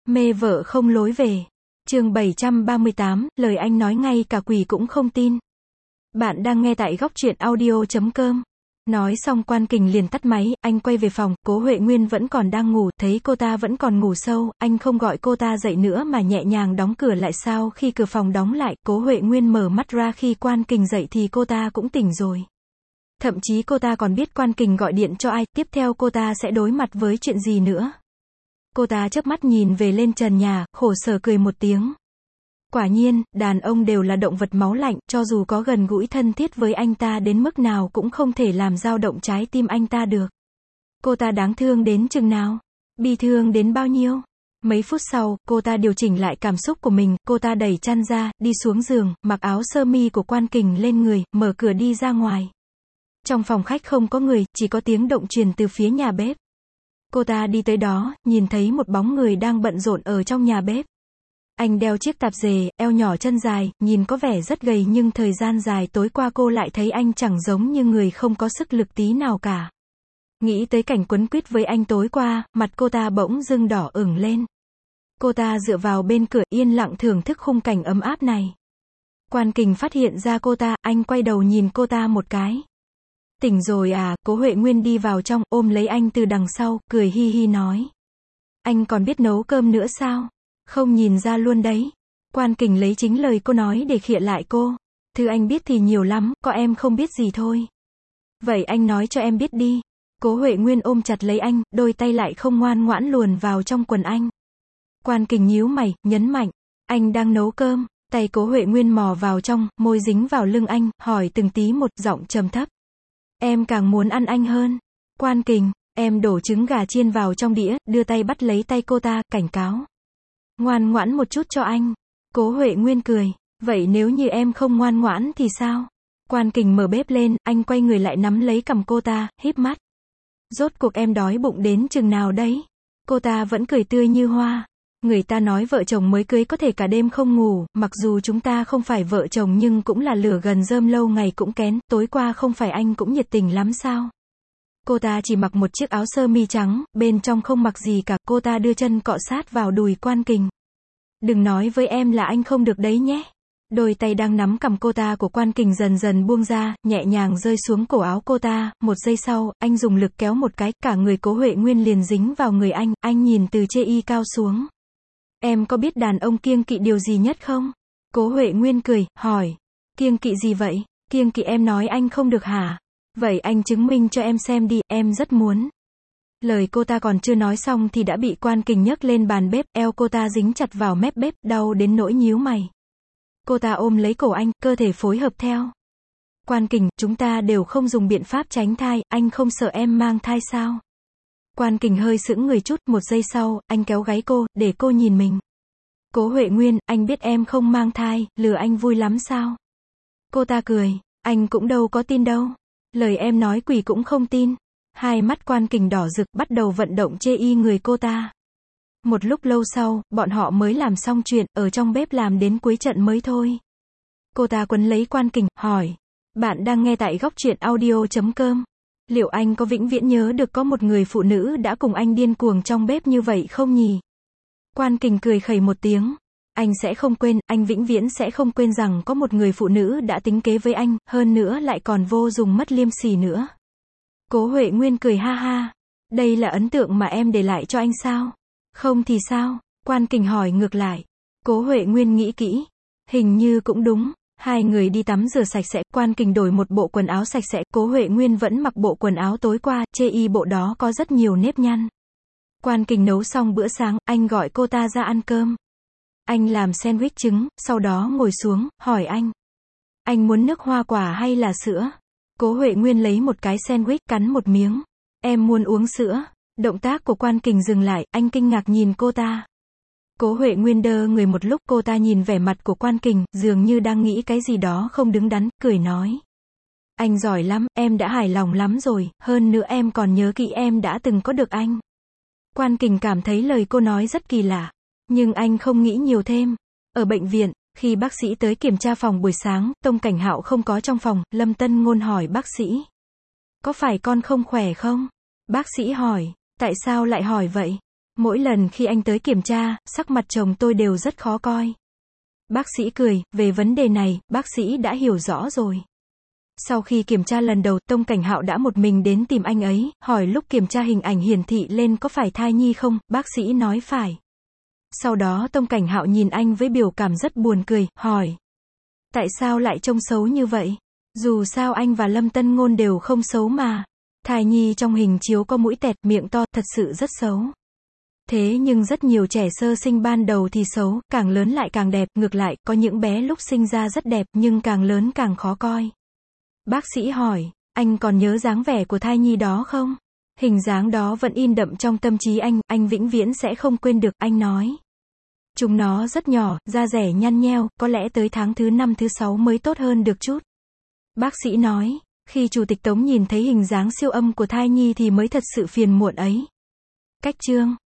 Mê vợ không lối về. Chương 738, lời anh nói ngay cả quỷ cũng không tin. Bạn đang nghe tại góc truyện audio.com. Nói xong Quan Kình liền tắt máy, anh quay về phòng, Cố Huệ Nguyên vẫn còn đang ngủ, thấy cô ta vẫn còn ngủ sâu, anh không gọi cô ta dậy nữa mà nhẹ nhàng đóng cửa lại. Sau khi cửa phòng đóng lại, Cố Huệ Nguyên mở mắt ra khi Quan Kình dậy thì cô ta cũng tỉnh rồi. Thậm chí cô ta còn biết Quan Kình gọi điện cho ai, tiếp theo cô ta sẽ đối mặt với chuyện gì nữa. Cô ta chớp mắt nhìn về lên trần nhà, khổ sở cười một tiếng. Quả nhiên, đàn ông đều là động vật máu lạnh, cho dù có gần gũi thân thiết với anh ta đến mức nào cũng không thể làm dao động trái tim anh ta được. Cô ta đáng thương đến chừng nào? Bi thương đến bao nhiêu? Mấy phút sau, cô ta điều chỉnh lại cảm xúc của mình, cô ta đẩy chăn ra, đi xuống giường, mặc áo sơ mi của Quan Kình lên người, mở cửa đi ra ngoài. Trong phòng khách không có người, chỉ có tiếng động truyền từ phía nhà bếp. Cô ta đi tới đó, nhìn thấy một bóng người đang bận rộn ở trong nhà bếp. Anh đeo chiếc tạp dề, eo nhỏ chân dài, nhìn có vẻ rất gầy nhưng thời gian dài tối qua cô lại thấy anh chẳng giống như người không có sức lực tí nào cả. Nghĩ tới cảnh quấn quýt với anh tối qua, mặt cô ta bỗng dưng đỏ ửng lên. Cô ta dựa vào bên cửa yên lặng thưởng thức khung cảnh ấm áp này. Quan Kình phát hiện ra cô ta, anh quay đầu nhìn cô ta một cái. Tỉnh rồi à? Cố Huệ Nguyên đi vào trong, ôm lấy anh từ đằng sau, cười hi hi nói. Anh còn biết nấu cơm nữa sao? Không nhìn ra luôn đấy. Quan Kình lấy chính lời cô nói để khịa lại cô. Thứ anh biết thì nhiều lắm, có em không biết gì thôi. Vậy anh nói cho em biết đi. Cố Huệ Nguyên ôm chặt lấy anh, đôi tay lại không ngoan ngoãn luồn vào trong quần anh. Quan Kình nhíu mày, nhấn mạnh. Anh đang nấu cơm. Tay Cố Huệ Nguyên mò vào trong, môi dính vào lưng anh, hỏi từng tí một, giọng trầm thấp. Em càng muốn ăn anh hơn. Quan Kình, em đổ trứng gà chiên vào trong đĩa, đưa tay bắt lấy tay cô ta, cảnh cáo. Ngoan ngoãn một chút cho anh. Cố Huệ Nguyên cười. Vậy nếu như em không ngoan ngoãn thì sao? Quan Kình mở bếp lên, anh quay người lại nắm lấy cằm cô ta, híp mắt. Rốt cuộc em đói bụng đến chừng nào đấy? Cô ta vẫn cười tươi như hoa. Người ta nói vợ chồng mới cưới có thể cả đêm không ngủ, mặc dù chúng ta không phải vợ chồng nhưng cũng là lửa gần rơm lâu ngày cũng kén, tối qua không phải anh cũng nhiệt tình lắm sao? Cô ta chỉ mặc một chiếc áo sơ mi trắng, bên trong không mặc gì cả, cô ta đưa chân cọ sát vào đùi Quan Kình. Đừng nói với em là anh không được đấy nhé. Đôi tay đang nắm cằm cô ta của Quan Kình dần dần buông ra, nhẹ nhàng rơi xuống cổ áo cô ta, một giây sau, anh dùng lực kéo một cái, cả người Cố Huệ Nguyên liền dính vào người anh nhìn từ chê y cao xuống. Em có biết đàn ông kiêng kỵ điều gì nhất không? Cố Huệ Nguyên cười, hỏi. Kiêng kỵ gì vậy? Kiêng kỵ em nói anh không được hả? Vậy anh chứng minh cho em xem đi, em rất muốn. Lời cô ta còn chưa nói xong thì đã bị Quan Kình nhấc lên bàn bếp, eo cô ta dính chặt vào mép bếp, đau đến nỗi nhíu mày. Cô ta ôm lấy cổ anh, cơ thể phối hợp theo. Quan Kình, chúng ta đều không dùng biện pháp tránh thai, anh không sợ em mang thai sao? Quan Kình hơi sững người chút, một giây sau, anh kéo gáy cô, để cô nhìn mình. Cố Huệ Nguyên, anh biết em không mang thai, lừa anh vui lắm sao? Cô ta cười, anh cũng đâu có tin đâu. Lời em nói quỷ cũng không tin. Hai mắt Quan Kình đỏ rực, bắt đầu vận động chê y người cô ta. Một lúc lâu sau, bọn họ mới làm xong chuyện, ở trong bếp làm đến cuối trận mới thôi. Cô ta quấn lấy Quan Kình, hỏi. Bạn đang nghe tại góc truyện audio.com. Liệu anh có vĩnh viễn nhớ được có một người phụ nữ đã cùng anh điên cuồng trong bếp như vậy không nhỉ? Quan Kình cười khẩy một tiếng. Anh sẽ không quên, anh vĩnh viễn sẽ không quên rằng có một người phụ nữ đã tính kế với anh, hơn nữa lại còn vô dụng mất liêm sỉ nữa. Cố Huệ Nguyên cười ha ha. Đây là ấn tượng mà em để lại cho anh sao? Không thì sao? Quan Kình hỏi ngược lại. Cố Huệ Nguyên nghĩ kỹ. Hình như cũng đúng. Hai người đi tắm rửa sạch sẽ, Quan Kình đổi một bộ quần áo sạch sẽ, Cố Huệ Nguyên vẫn mặc bộ quần áo tối qua, chê y bộ đó có rất nhiều nếp nhăn. Quan Kình nấu xong bữa sáng, anh gọi cô ta ra ăn cơm. Anh làm sandwich trứng, sau đó ngồi xuống, hỏi anh. Anh muốn nước hoa quả hay là sữa? Cố Huệ Nguyên lấy một cái sandwich, cắn một miếng. Em muốn uống sữa. Động tác của Quan Kình dừng lại, anh kinh ngạc nhìn cô ta. Cố Huệ Nguyên đơ người một lúc, cô ta nhìn vẻ mặt của Quan Kình, dường như đang nghĩ cái gì đó không đứng đắn, cười nói. Anh giỏi lắm, em đã hài lòng lắm rồi, hơn nữa em còn nhớ kỹ em đã từng có được anh. Quan Kình cảm thấy lời cô nói rất kỳ lạ, nhưng anh không nghĩ nhiều thêm. Ở bệnh viện, khi bác sĩ tới kiểm tra phòng buổi sáng, Tông Cảnh Hạo không có trong phòng, Lâm Tân Ngôn hỏi bác sĩ. Có phải con không khỏe không? Bác sĩ hỏi, tại sao lại hỏi vậy? Mỗi lần khi anh tới kiểm tra, sắc mặt chồng tôi đều rất khó coi. Bác sĩ cười, về vấn đề này, bác sĩ đã hiểu rõ rồi. Sau khi kiểm tra lần đầu, Tông Cảnh Hạo đã một mình đến tìm anh ấy, hỏi lúc kiểm tra hình ảnh hiển thị lên có phải thai nhi không, bác sĩ nói phải. Sau đó Tông Cảnh Hạo nhìn anh với biểu cảm rất buồn cười, hỏi. Tại sao lại trông xấu như vậy? Dù sao anh và Lâm Tân Ngôn đều không xấu mà. Thai nhi trong hình chiếu có mũi tẹt, miệng to, thật sự rất xấu. Thế nhưng rất nhiều trẻ sơ sinh ban đầu thì xấu, càng lớn lại càng đẹp, ngược lại, có những bé lúc sinh ra rất đẹp, nhưng càng lớn càng khó coi. Bác sĩ hỏi, anh còn nhớ dáng vẻ của thai nhi đó không? Hình dáng đó vẫn in đậm trong tâm trí anh vĩnh viễn sẽ không quên được, anh nói. Chúng nó rất nhỏ, da rẻ nhăn nheo, có lẽ tới tháng thứ 5 thứ 6 mới tốt hơn được chút. Bác sĩ nói, khi Chủ tịch Tống nhìn thấy hình dáng siêu âm của thai nhi thì mới thật sự phiền muộn ấy. Cách chương